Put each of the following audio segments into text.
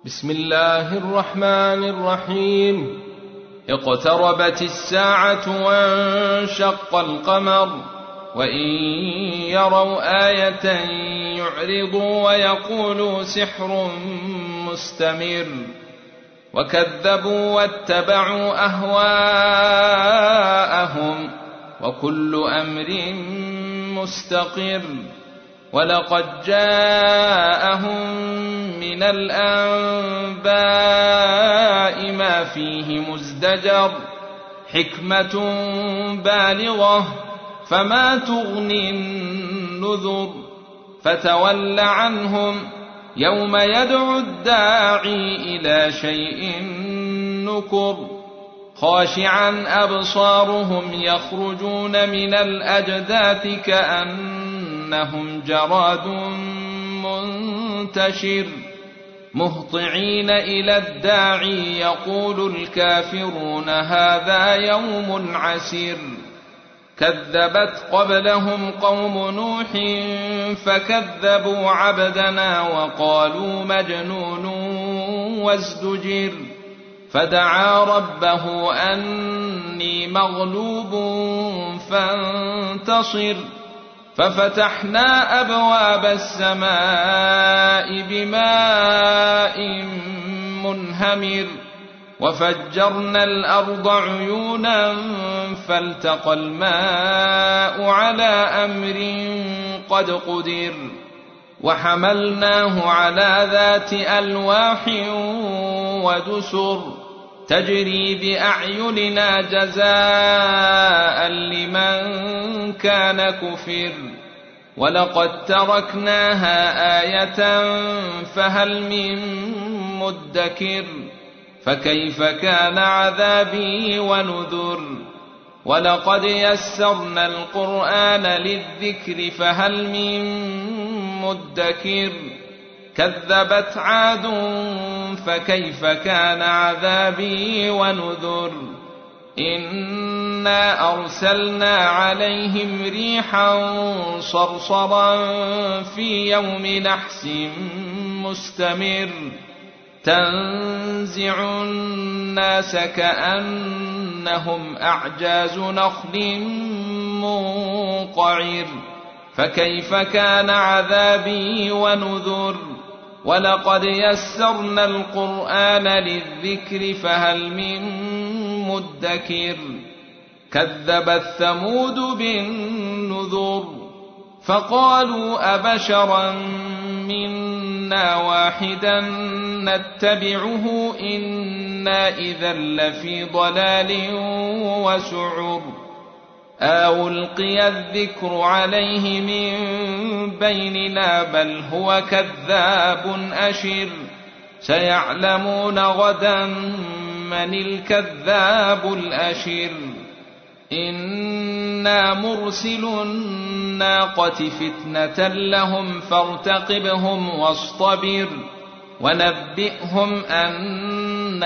بسم الله الرحمن الرحيم. اقتربت الساعة وانشق القمر وإن يروا آية يعرضوا ويقولوا سحر مستمر وكذبوا واتبعوا أهواءهم وكل أمر مستقر. ولقد جاءهم من الأنباء ما فيه مزدجر حكمة بالغة فما تغني النذر. فتول عنهم يوم يدعو الداعي إلى شيء نكر خاشعا أبصارهم يخرجون من الأجداث كأنهم جراد منتشر مهطعين إلى الداعي يقول الكافرون هذا يوم عسير. كذبت قبلهم قوم نوح فكذبوا عبدنا وقالوا مجنون وازدجر. فدعا ربه أني مغلوب فانتصر. ففتحنا أبواب السماء بماء منهمر وفجرنا الأرض عيونا فالتقى الماء على أمر قد قدر. وحملناه على ذات ألواح ودسر تجري بأعيننا جزاء لمن كان كفر. ولقد تركناها آية فهل من مدكر. فكيف كان عذابي ونذر. ولقد يسرنا القرآن للذكر فهل من مدكر. كذبت عاد فكيف كان عذابي ونذر. إنا أرسلنا عليهم ريحا صرصرا في يوم نحس مستمر تنزع الناس كأنهم أعجاز نخل منقعر. فكيف كان عذابي ونذر. ولقد يسرنا القرآن للذكر فهل من مدكر. كذبت ثمود بالنذر فقالوا أبشرا منا واحدا نتبعه إنا إذا لفي ضلال وسعر. ألقي الذكر عليه من بيننا بل هو كذاب أشر. سيعلمون غدا من الكذاب الأشر. إنا مرسل الناقة فتنة لهم فارتقبهم واصطبر. ونبئهم أن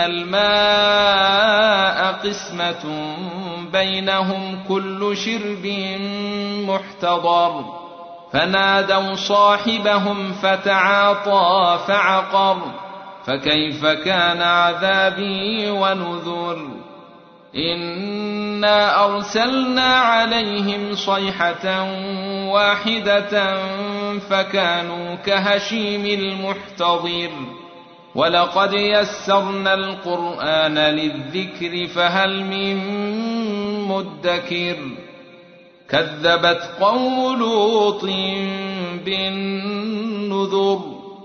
الماء قسمة بينهم كل شرب محتضر. فنادوا صاحبهم فتعاطى فعقر. فكيف كان عذابي ونذر. إنا أرسلنا عليهم صيحة واحدة فكانوا كهشيم المحتضر. ولقد يسرنا القرآن للذكر فهل من مدكر. كذبت قوم لوط بالنذر.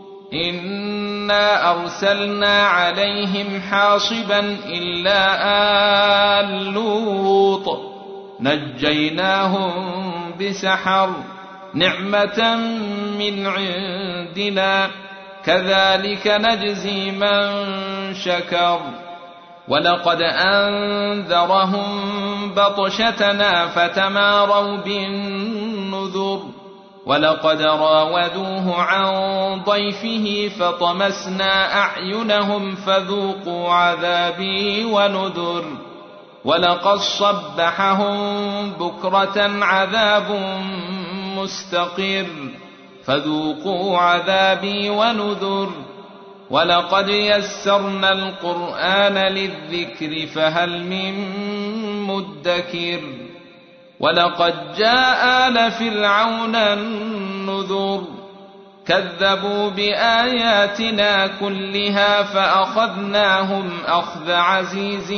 إنا أرسلنا عليهم حاصبا إلا آل لوط نجيناهم بسحر نعمة من عندنا كذلك نجزي من شكر. ولقد أنذرهم بطشتنا فتماروا بالنذر. ولقد راودوه عن ضيفه فطمسنا أعينهم فذوقوا عذابي ونذر. ولقد صبحهم بكرة عذاب مستقر فذوقوا عذابي ونذر. ولقد يسرنا القرآن للذكر فهل من مدكر ولقد جاء آل فرعون النذر كذبوا بآياتنا كلها فأخذناهم أخذ عزيز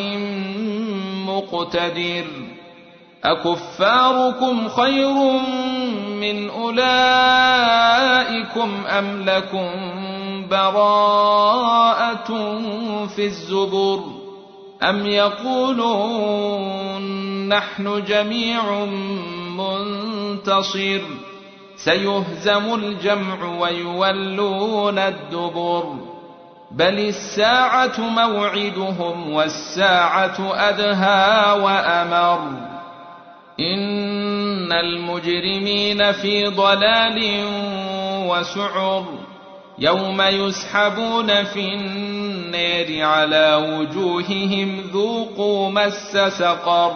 مقتدر أكفاركم خير من أولئكم أم لكم براءة في الزبر أم يقولون نحن جميع منتصر سيهزم الجمع ويولون الدبر بل الساعة موعدهم والساعة أدهى وأمر إن المجرمين في ضلال وسعر يوم يسحبون في النار على وجوههم ذوقوا مس سقر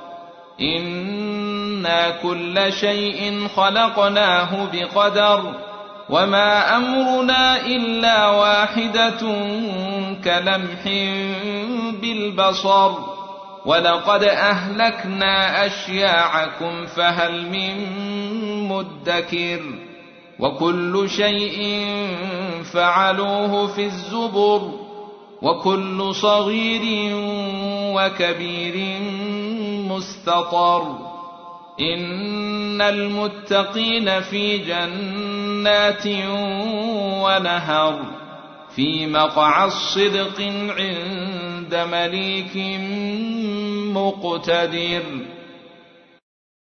إنا كل شيء خلقناه بقدر وما أمرنا إلا واحدة كلمح بالبصر ولقد أهلكنا أشياعكم فهل من مدكر وكل شيء فعلوه في الزبر وكل صغير وكبير مستطر إن المتقين في جنات ونهر في مقعد صدق عند مليك مقتدر.